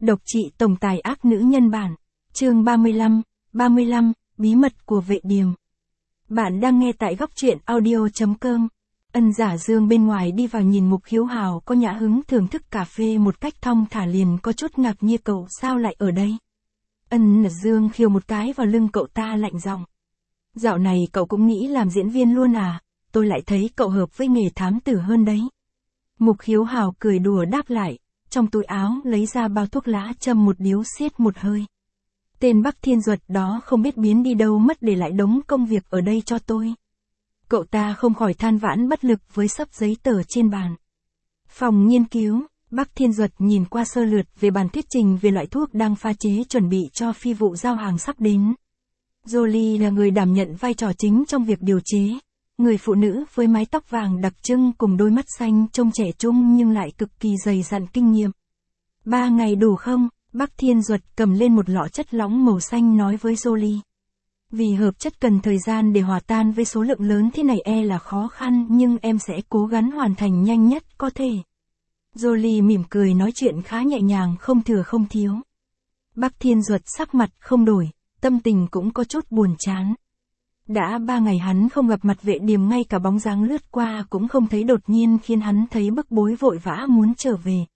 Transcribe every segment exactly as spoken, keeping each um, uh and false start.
Độc trị tổng tài ác nữ nhân bản. Chương ba mươi lăm, ba mươi lăm, bí mật của vệ điềm. Bạn đang nghe tại góc truyện audio chấm com. Ân Giả Dương bên ngoài đi vào nhìn Mục Hiếu Hào có nhã hứng thưởng thức cà phê một cách thong thả liền có chút ngạc nhiên, cậu sao lại ở đây? Ân Dương khiêu một cái vào lưng cậu ta lạnh giọng. Dạo này cậu cũng nghĩ làm diễn viên luôn à? Tôi lại thấy cậu hợp với nghề thám tử hơn đấy. Mục Hiếu Hào cười đùa đáp lại, trong túi áo lấy ra bao thuốc lá châm một điếu xiết một hơi. Tên Bắc Thiên Duật đó không biết biến đi đâu mất để lại đống công việc ở đây cho tôi. Cậu ta không khỏi than vãn bất lực với xấp giấy tờ trên bàn. Phòng nghiên cứu, Bắc Thiên Duật nhìn qua sơ lược về bản thuyết trình về loại thuốc đang pha chế chuẩn bị cho phi vụ giao hàng sắp đến. Jolie là người đảm nhận vai trò chính trong việc điều chế. Người phụ nữ với mái tóc vàng đặc trưng cùng đôi mắt xanh trông trẻ trung nhưng lại cực kỳ dày dặn kinh nghiệm. Ba ngày đủ không? Bắc Thiên Duật cầm lên một lọ chất lỏng màu xanh nói với Jolie. Vì hợp chất cần thời gian để hòa tan với số lượng lớn thế này e là khó khăn nhưng em sẽ cố gắng hoàn thành nhanh nhất có thể. Jolie mỉm cười nói chuyện khá nhẹ nhàng không thừa không thiếu. Bắc Thiên Duật sắc mặt không đổi, tâm tình cũng có chút buồn chán. Đã ba ngày hắn không gặp mặt vệ điềm, ngay cả bóng dáng lướt qua cũng không thấy, đột nhiên khiến hắn thấy bức bối, vội vã muốn trở về.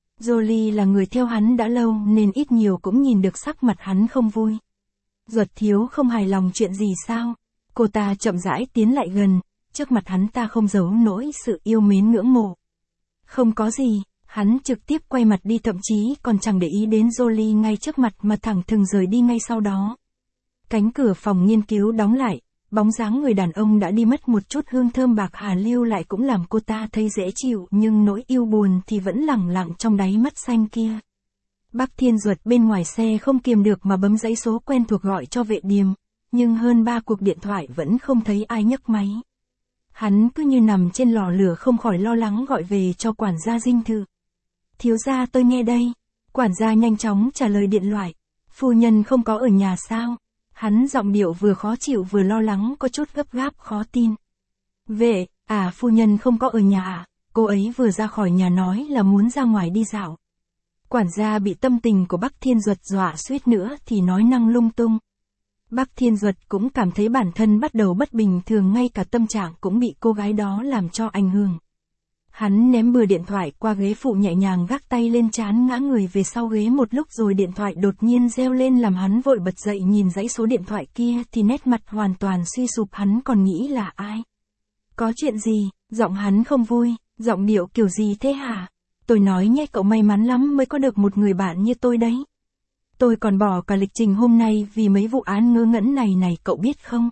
Jolie là người theo hắn đã lâu nên ít nhiều cũng nhìn được sắc mặt hắn không vui. Duật thiếu không hài lòng chuyện gì sao? Cô ta chậm rãi tiến lại gần, trước mặt hắn ta không giấu nổi sự yêu mến ngưỡng mộ. Không có gì, hắn trực tiếp quay mặt đi, thậm chí còn chẳng để ý đến Jolie ngay trước mặt mà thẳng thừng rời đi ngay sau đó. Cánh cửa phòng nghiên cứu đóng lại, bóng dáng người đàn ông đã đi mất, một chút hương thơm bạc hà lưu lại cũng làm cô ta thấy dễ chịu, nhưng nỗi yêu buồn thì vẫn lẳng lặng trong đáy mắt xanh kia. Bắc Thiên Duật bên ngoài xe không kiềm được mà bấm dãy số quen thuộc gọi cho vệ điềm, nhưng hơn ba cuộc điện thoại vẫn không thấy ai nhấc máy. Hắn cứ như nằm trên lò lửa, không khỏi lo lắng gọi về cho quản gia dinh thự. Thiếu gia, tôi nghe đây. Quản gia nhanh chóng trả lời điện thoại. Phu nhân không có ở nhà sao? Hắn giọng điệu vừa khó chịu vừa lo lắng, có chút gấp gáp khó tin. Vệ, à phu nhân không có ở nhà à? Cô ấy vừa ra khỏi nhà nói là muốn ra ngoài đi dạo. Quản gia bị tâm tình của Bắc Thiên Duật dọa suýt nữa thì nói năng lung tung. Bắc Thiên Duật cũng cảm thấy bản thân bắt đầu bất bình thường, ngay cả tâm trạng cũng bị cô gái đó làm cho ảnh hưởng. Hắn ném bừa điện thoại qua ghế phụ, nhẹ nhàng gác tay lên trán, ngã người về sau ghế một lúc rồi điện thoại đột nhiên reo lên làm hắn vội bật dậy, nhìn dãy số điện thoại kia thì nét mặt hoàn toàn suy sụp. Hắn còn nghĩ là ai? Có chuyện gì? Giọng hắn không vui, giọng điệu kiểu gì thế hả? Tôi nói nhé, cậu may mắn lắm mới có được một người bạn như tôi đấy. Tôi còn bỏ cả lịch trình hôm nay vì mấy vụ án ngớ ngẩn này này, cậu biết không?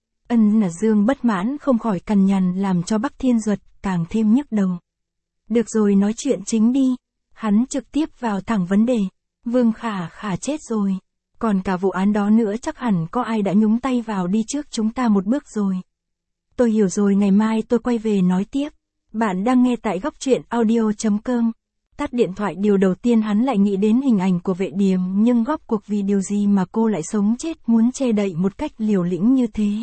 Ân Dương bất mãn không khỏi cằn nhằn, làm cho Bắc Thiên Duật càng thêm nhức đầu. Được rồi, nói chuyện chính đi. Hắn trực tiếp vào thẳng vấn đề. Vương Khả Khả chết rồi. Còn cả vụ án đó nữa chắc hẳn có ai đã nhúng tay vào đi trước chúng ta một bước rồi. Tôi hiểu rồi, ngày mai tôi quay về nói tiếp. Bạn đang nghe tại góc truyện audio chấm com. Tắt điện thoại, điều đầu tiên hắn lại nghĩ đến hình ảnh của vệ điềm, nhưng góp cuộc vì điều gì mà cô lại sống chết muốn che đậy một cách liều lĩnh như thế.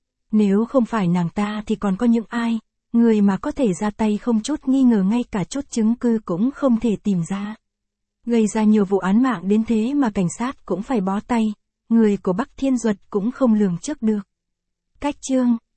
Nếu không phải nàng ta thì còn có những ai, người mà có thể ra tay không chút nghi ngờ, ngay cả chút chứng cứ cũng không thể tìm ra. Gây ra nhiều vụ án mạng đến thế mà cảnh sát cũng phải bó tay, người của Bắc Thiên Duật cũng không lường trước được. Cách chương